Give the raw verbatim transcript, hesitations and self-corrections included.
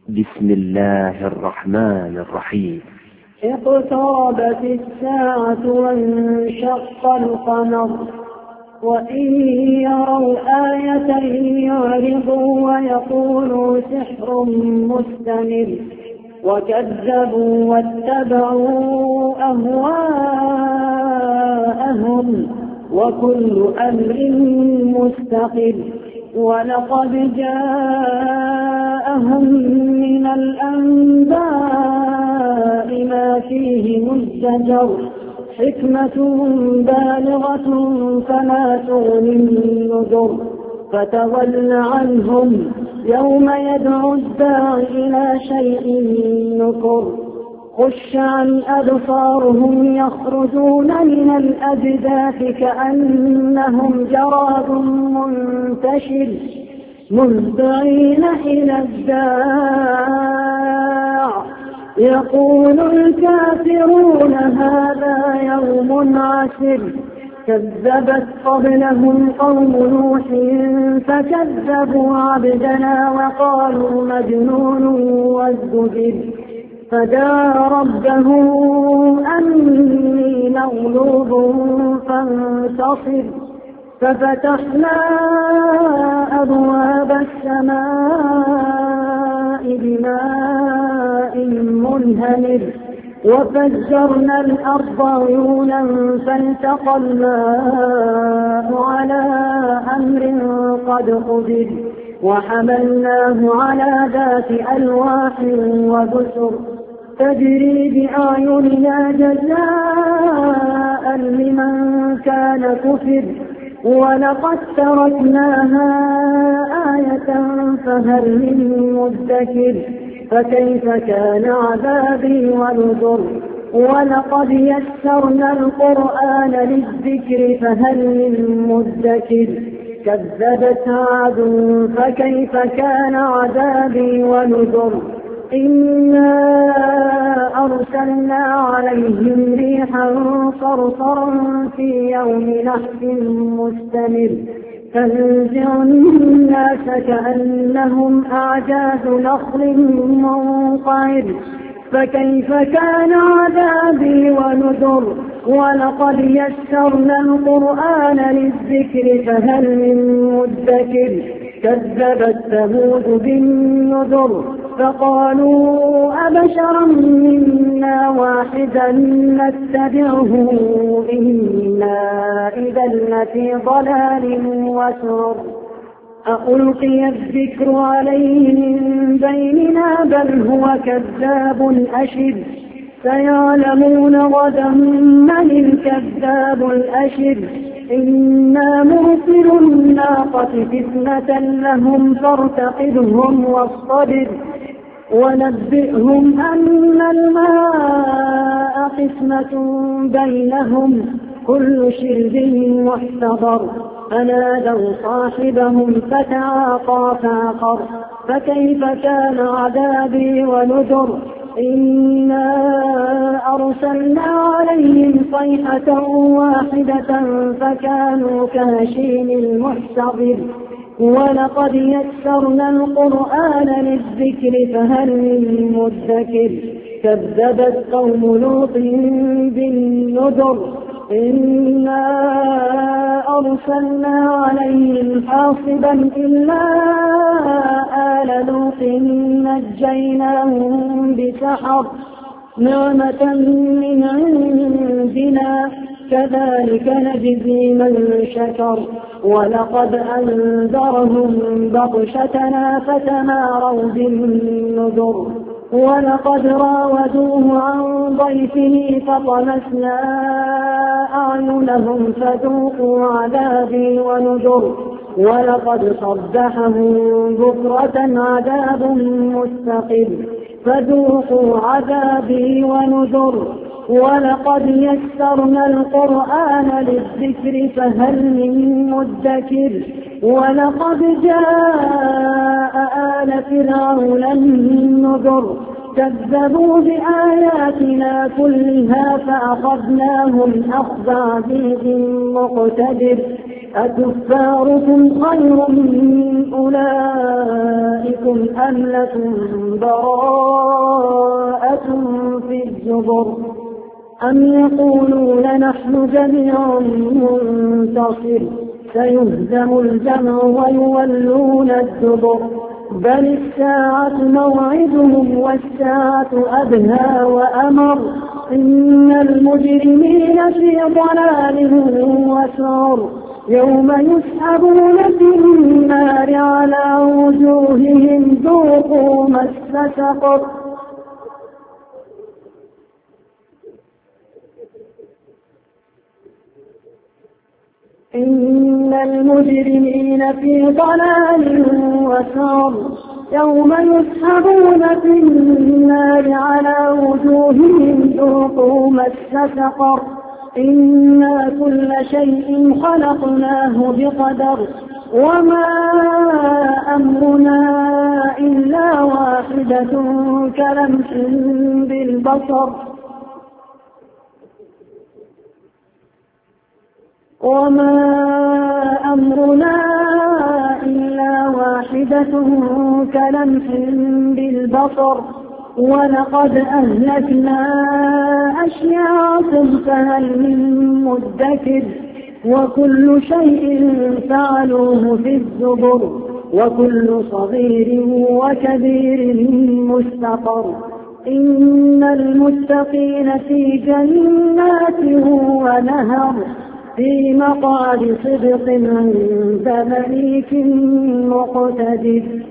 بسم الله الرحمن الرحيم. اقتربت الساعة وانشق القمر وإن يروا آية يعرضوا ويقولوا سحر مستمر وكذبوا واتبعوا أهواءهم وكل أمر مستقر. ولقد جاءهم من الأنباء ما فيه مزدجر حكمة بالغة فما تغني النذر. فتول عنهم يوم يدعو الداع إلى شيء نكر. خش عن أبصارهم يخرجون من الأجداث كأنهم جراد منتشر مهطعين إلى الداع يقول الكافرون هذا يوم عسر. كذبت قبلهم قوم نوح فكذبوا عبدنا وقالوا مجنون وازدجر. فدعا ربه أني مغلوب فانتصر. ففتحنا أبواب السماء بماء منهمر وفجرنا الأرض عيونا فالتقى الماء على أمر قد قدر. وحملناه على ذات ألواح ودسر تجري بأعيننا جزاء لمن كان كفر. ولقد تركناها آية فهل من مدكر. فكيف كان عذابي ونذر. ولقد يسرنا القرآن للذكر فهل من مدكر. كذبت عاد فكيف كان عذابي ونذر. إنا أرسلنا عليهم ريحا صرصرا في يوم نحس مستمر تنزع الناس كأنهم أعجاز نخل منقعر. فكيف كان عذابي ونذر. ولقد يسرنا القرآن للذكر فهل من مدكر. كذبت ثمود بالنذر فقالوا أبشرا منا واحدا نتبعه إنا إذا لفي ضلال وسعر. ألقي الذكر عليه من بيننا بل هو كذاب أشر. سيعلمون غدا من الكذاب الأشر. إنا مرسل الناقة فتنة لهم فارتقبهم واصطبر. ونبئهم أن الماء قسمة بينهم كل شرب محتضر. فنادوا صاحبهم فتعاطى فعقر. فكيف كان عذابي ونذر. إنا أرسلنا عليهم صيحة واحدة فكانوا كهشيم المحتضر. ولقد يسرنا القرآن للذكر فهل من مدكر. كذبت قوم لوط بالنذر. إنا أرسلنا عليهم حاصبا إلا آل لوط نجيناهم بسحر نعمة من عندنا كذلك نجزي من شكر. ولقد أنذرهم بطشتنا فتماروا بالنذر. ولقد راودوه عن ضيفه فطمسنا أعينهم فذوقوا عذابي ونذر. ولقد صبحهم بكرة عذاب مستقر فذوقوا عذابي ونذر. ولقد يسرنا القرآن للذكر فهل من مدكر. ولقد جاء آل فرعون النذر كذبوا بآياتنا كلها فأخذناهم أخذ عزيز مقتدر. أكفاركم خير من أولئكم أم لكم براءة في الزبر أم يقولون نحن جميع منتصر سيهزم الجمع ويولون الدبر بل الساعة موعدهم والساعة أدهى وأمر إن المجرمين في ضلال وسعر يوم يسحبون في النار على وجوههم ذوقوا مس سقر إن المجرمين في ضلال وسعر يوم يسحبون في النار على وجوههم ذوقوا مس سقر إنا كل شيء خلقناه بقدر وما أمرنا إلا واحدة كلمح بالبصر وما أمرنا إلا واحدة كلمح بالبصر ولقد أهلكنا أشياعكم فهل من مدكر وكل شيء فعلوه في الزبر وكل صغير وكبير مستقر إن المتقين في جنات ونهر في مقعد صدق عند مليك مقتدر.